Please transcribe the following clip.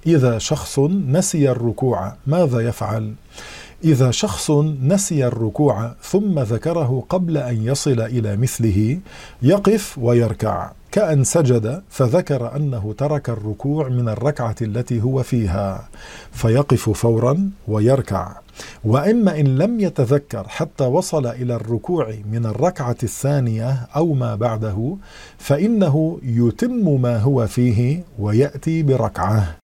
إذا شخص نسي الركوع ماذا يفعل؟ إذا شخص نسي الركوع ثم ذكره قبل أن يصل إلى مثله يقف ويركع، كأن سجد فذكر أنه ترك الركوع من الركعة التي هو فيها، فيقف فورا ويركع. وإما إن لم يتذكر حتى وصل إلى الركوع من الركعة الثانية أو ما بعده، فإنه يتم ما هو فيه ويأتي بركعة.